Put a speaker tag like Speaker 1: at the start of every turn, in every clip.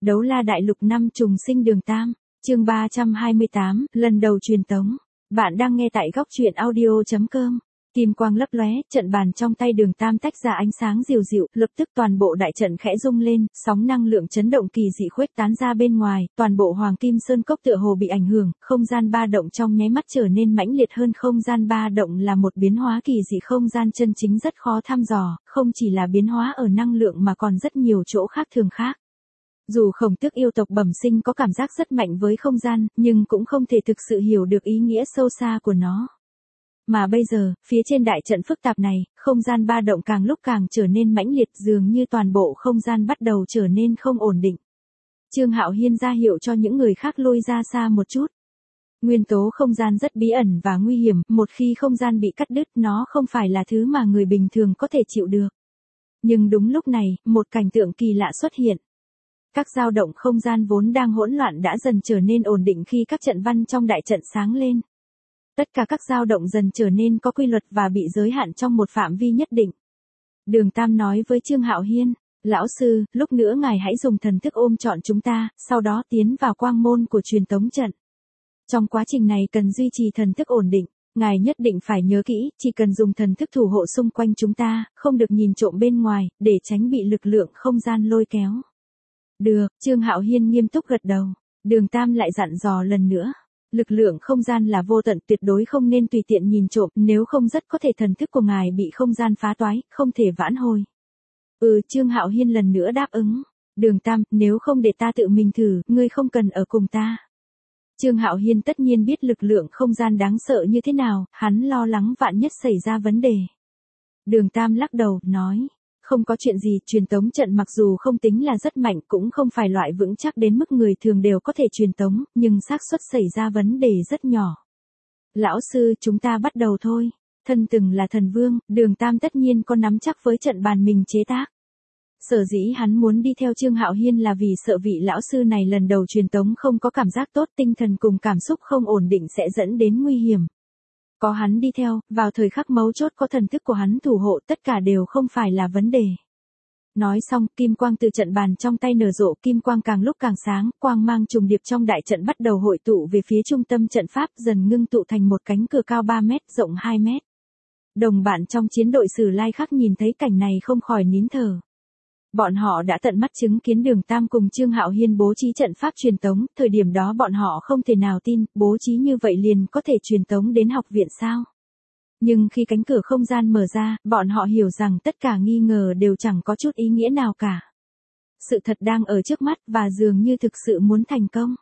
Speaker 1: Đấu la đại lục năm trùng sinh đường Tam, chương 328, lần đầu truyền tống. Bạn đang nghe tại góc truyện audio.com. Kim quang lấp lóe, trận bàn trong tay đường Tam tách ra ánh sáng dịu dịu, lập tức toàn bộ đại trận khẽ rung lên, sóng năng lượng chấn động kỳ dị khuếch tán ra bên ngoài, toàn bộ Hoàng Kim Sơn Cốc tựa hồ bị ảnh hưởng, không gian ba động trong nháy mắt trở nên mãnh liệt hơn. Không gian ba động là một biến hóa kỳ dị không gian chân chính rất khó thăm dò, không chỉ là biến hóa ở năng lượng mà còn rất nhiều chỗ khác thường khác. Dù Khổng Tước yêu tộc bẩm sinh có cảm giác rất mạnh với không gian, nhưng cũng không thể thực sự hiểu được ý nghĩa sâu xa của nó. Mà bây giờ, phía trên đại trận phức tạp này, không gian ba động càng lúc càng trở nên mãnh liệt, dường như toàn bộ không gian bắt đầu trở nên không ổn định. Trương Hạo Hiên ra hiệu cho những người khác lui ra xa một chút. Nguyên tố không gian rất bí ẩn và nguy hiểm, một khi không gian bị cắt đứt nó không phải là thứ mà người bình thường có thể chịu được. Nhưng đúng lúc này, một cảnh tượng kỳ lạ xuất hiện. Các dao động không gian vốn đang hỗn loạn đã dần trở nên ổn định khi các trận văn trong đại trận sáng lên. Tất cả các dao động dần trở nên có quy luật và bị giới hạn trong một phạm vi nhất định. Đường Tam nói với Trương Hạo Hiên, lão sư, lúc nữa ngài hãy dùng thần thức ôm trọn chúng ta, sau đó tiến vào quang môn của truyền tống trận. Trong quá trình này cần duy trì thần thức ổn định, ngài nhất định phải nhớ kỹ, chỉ cần dùng thần thức thủ hộ xung quanh chúng ta, không được nhìn trộm bên ngoài, để tránh bị lực lượng không gian lôi kéo. Được, Trương Hạo Hiên nghiêm túc gật đầu. Đường Tam lại dặn dò lần nữa. Lực lượng không gian là vô tận, tuyệt đối không nên tùy tiện nhìn trộm, nếu không rất có thể thần thức của ngài bị không gian phá toái, không thể vãn hồi. Trương Hạo Hiên lần nữa đáp ứng. Đường Tam, nếu không để ta tự mình thử, ngươi không cần ở cùng ta. Trương Hạo Hiên tất nhiên biết lực lượng không gian đáng sợ như thế nào, hắn lo lắng vạn nhất xảy ra vấn đề. Đường Tam lắc đầu, nói. Không có chuyện gì, truyền tống trận mặc dù không tính là rất mạnh cũng không phải loại vững chắc đến mức người thường đều có thể truyền tống, nhưng xác suất xảy ra vấn đề rất nhỏ. Lão sư, chúng ta bắt đầu thôi. Thân từng là thần vương, đường Tam tất nhiên có nắm chắc với trận bàn mình chế tác. Sở dĩ hắn muốn đi theo Trương Hạo Hiên là vì sợ vị lão sư này lần đầu truyền tống không có cảm giác tốt, tinh thần cùng cảm xúc không ổn định sẽ dẫn đến nguy hiểm. Có hắn đi theo, vào thời khắc mấu chốt có thần thức của hắn thủ hộ, tất cả đều không phải là vấn đề. Nói xong, kim quang từ trận bàn trong tay nở rộ, kim quang càng lúc càng sáng, quang mang trùng điệp trong đại trận bắt đầu hội tụ về phía trung tâm trận pháp, dần ngưng tụ thành một cánh cửa cao 3 mét, rộng 2 mét. Đồng bạn trong chiến đội Sử Lai Khắc nhìn thấy cảnh này không khỏi nín thở. Bọn họ đã tận mắt chứng kiến đường Tam cùng Trương Hạo Hiên bố trí trận pháp truyền tống, thời điểm đó bọn họ không thể nào tin, bố trí như vậy liền có thể truyền tống đến học viện sao. Nhưng khi cánh cửa không gian mở ra, bọn họ hiểu rằng tất cả nghi ngờ đều chẳng có chút ý nghĩa nào cả. Sự thật đang ở trước mắt và dường như thực sự muốn thành công.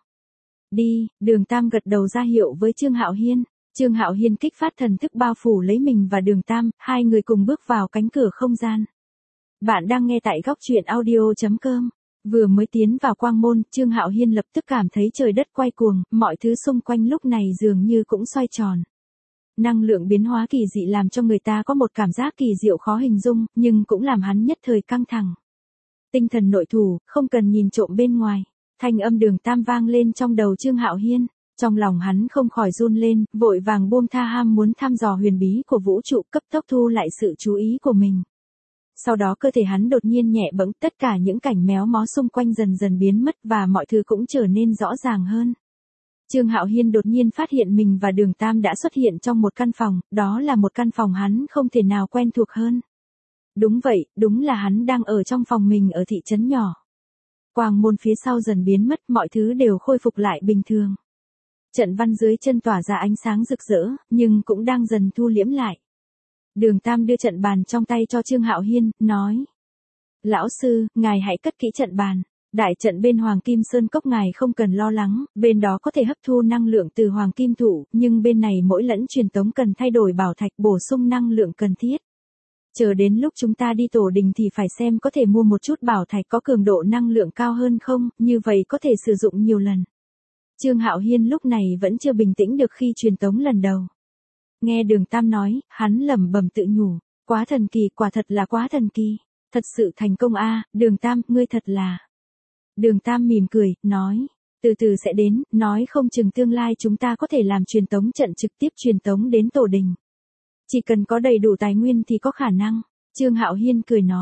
Speaker 1: Đi, đường Tam gật đầu ra hiệu với Trương Hạo Hiên. Trương Hạo Hiên kích phát thần thức bao phủ lấy mình và đường Tam, hai người cùng bước vào cánh cửa không gian. Bạn đang nghe tại góc truyện audio.com. Vừa mới tiến vào quang môn, Trương Hạo Hiên lập tức cảm thấy trời đất quay cuồng, mọi thứ xung quanh lúc này dường như cũng xoay tròn. Năng lượng biến hóa kỳ dị làm cho người ta có một cảm giác kỳ diệu khó hình dung, nhưng cũng làm hắn nhất thời căng thẳng. Tinh thần nội thủ, không cần nhìn trộm bên ngoài. Thanh âm đường Tam vang lên trong đầu Trương Hạo Hiên. Trong lòng hắn không khỏi run lên, vội vàng buông tha ham muốn thăm dò huyền bí của vũ trụ, cấp tốc thu lại sự chú ý của mình. Sau đó cơ thể hắn đột nhiên nhẹ bẫng, tất cả những cảnh méo mó xung quanh dần dần biến mất và mọi thứ cũng trở nên rõ ràng hơn. Trương Hạo Hiên đột nhiên phát hiện mình và đường Tam đã xuất hiện trong một căn phòng, đó là một căn phòng hắn không thể nào quen thuộc hơn. Đúng vậy, đúng là hắn đang ở trong phòng mình ở thị trấn nhỏ. Quang môn phía sau dần biến mất, mọi thứ đều khôi phục lại bình thường. Trận văn dưới chân tỏa ra ánh sáng rực rỡ, nhưng cũng đang dần thu liễm lại. Đường Tam đưa trận bàn trong tay cho Trương Hạo Hiên, nói. Lão sư, ngài hãy cất kỹ trận bàn. Đại trận bên Hoàng Kim Sơn Cốc ngài không cần lo lắng, bên đó có thể hấp thu năng lượng từ Hoàng Kim Thụ, nhưng bên này mỗi lẫn truyền tống cần thay đổi bảo thạch bổ sung năng lượng cần thiết. Chờ đến lúc chúng ta đi tổ đình thì phải xem có thể mua một chút bảo thạch có cường độ năng lượng cao hơn không, như vậy có thể sử dụng nhiều lần. Trương Hạo Hiên lúc này vẫn chưa bình tĩnh được khi truyền tống lần đầu. Nghe đường Tam nói, hắn lẩm bẩm tự nhủ, quá thần kỳ, quả thật là quá thần kỳ, thật sự thành công a, đường Tam, ngươi thật là. Đường Tam mỉm cười, nói, từ từ sẽ đến, nói không chừng tương lai chúng ta có thể làm truyền tống trận trực tiếp truyền tống đến tổ đình. Chỉ cần có đầy đủ tài nguyên thì có khả năng, Trương Hạo Hiên cười nói,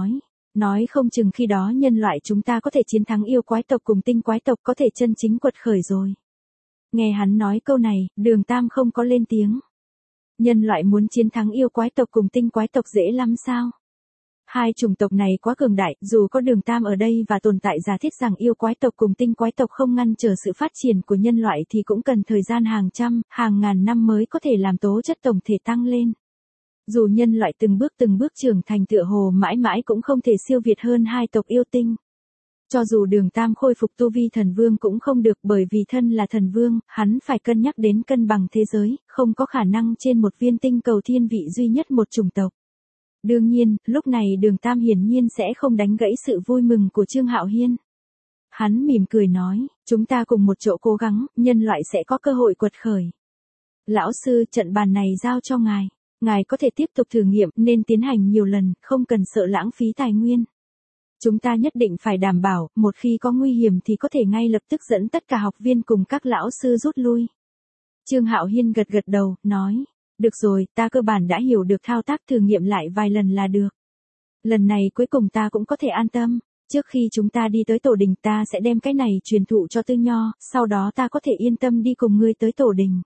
Speaker 1: Nói không chừng khi đó nhân loại chúng ta có thể chiến thắng yêu quái tộc cùng tinh quái tộc, có thể chân chính quật khởi rồi. Nghe hắn nói câu này, Đường Tam không có lên tiếng. Nhân loại muốn chiến thắng yêu quái tộc cùng tinh quái tộc dễ lắm sao? Hai chủng tộc này quá cường đại, dù có Đường Tam ở đây và tồn tại giả thiết rằng yêu quái tộc cùng tinh quái tộc không ngăn trở sự phát triển của nhân loại thì cũng cần thời gian hàng trăm, hàng ngàn năm mới có thể làm tố chất tổng thể tăng lên. Dù nhân loại từng bước trưởng thành tựa hồ mãi mãi cũng không thể siêu việt hơn hai tộc yêu tinh. Cho dù Đường Tam khôi phục tu vi thần vương cũng không được, bởi vì thân là thần vương, hắn phải cân nhắc đến cân bằng thế giới, không có khả năng trên một viên tinh cầu thiên vị duy nhất một chủng tộc. Đương nhiên, lúc này Đường Tam hiển nhiên sẽ không đánh gãy sự vui mừng của Trương Hạo Hiên. Hắn mỉm cười nói, chúng ta cùng một chỗ cố gắng, nhân loại sẽ có cơ hội quật khởi. Lão sư, trận bàn này giao cho ngài. Ngài có thể tiếp tục thử nghiệm, nên tiến hành nhiều lần, không cần sợ lãng phí tài nguyên. Chúng ta nhất định phải đảm bảo, một khi có nguy hiểm thì có thể ngay lập tức dẫn tất cả học viên cùng các lão sư rút lui. Trương Hạo Hiên gật gật đầu, nói, được rồi, ta cơ bản đã hiểu được, thao tác thử nghiệm lại vài lần là được. Lần này cuối cùng ta cũng có thể an tâm, trước khi chúng ta đi tới tổ đình ta sẽ đem cái này truyền thụ cho Tư Nho, sau đó ta có thể yên tâm đi cùng ngươi tới tổ đình.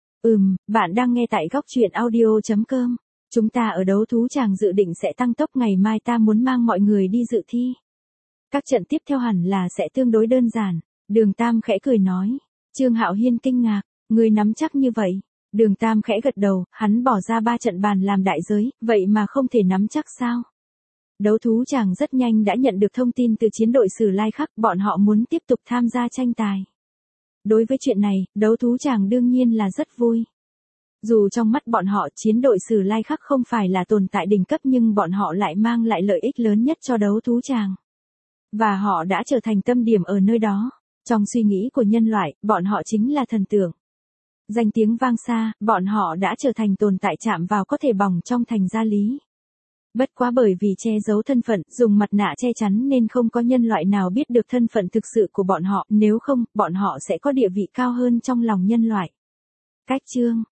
Speaker 1: Bạn đang nghe tại góc truyện audio.com. Chúng ta ở đấu thú tràng dự định sẽ tăng tốc, ngày mai ta muốn mang mọi người đi dự thi. Các trận tiếp theo hẳn là sẽ tương đối đơn giản. Đường Tam khẽ cười nói. Trương Hạo Hiên kinh ngạc, ngươi nắm chắc như vậy. Đường Tam khẽ gật đầu, hắn bỏ ra 3 trận bàn làm đại giới, vậy mà không thể nắm chắc sao? Đấu thú tràng rất nhanh đã nhận được thông tin từ chiến đội Sử Lai Khắc, bọn họ muốn tiếp tục tham gia tranh tài. Đối với chuyện này, đấu thú tràng đương nhiên là rất vui. Dù trong mắt bọn họ chiến đội Sử Lai Khắc không phải là tồn tại đỉnh cấp nhưng bọn họ lại mang lại lợi ích lớn nhất cho đấu thú tràng. Và họ đã trở thành tâm điểm ở nơi đó. Trong suy nghĩ của nhân loại, bọn họ chính là thần tượng. Danh tiếng vang xa, bọn họ đã trở thành tồn tại chạm vào có thể bỏng trong thành gia lý. Bất quá bởi vì che giấu thân phận, dùng mặt nạ che chắn nên không có nhân loại nào biết được thân phận thực sự của bọn họ, nếu không, bọn họ sẽ có địa vị cao hơn trong lòng nhân loại. Cách chương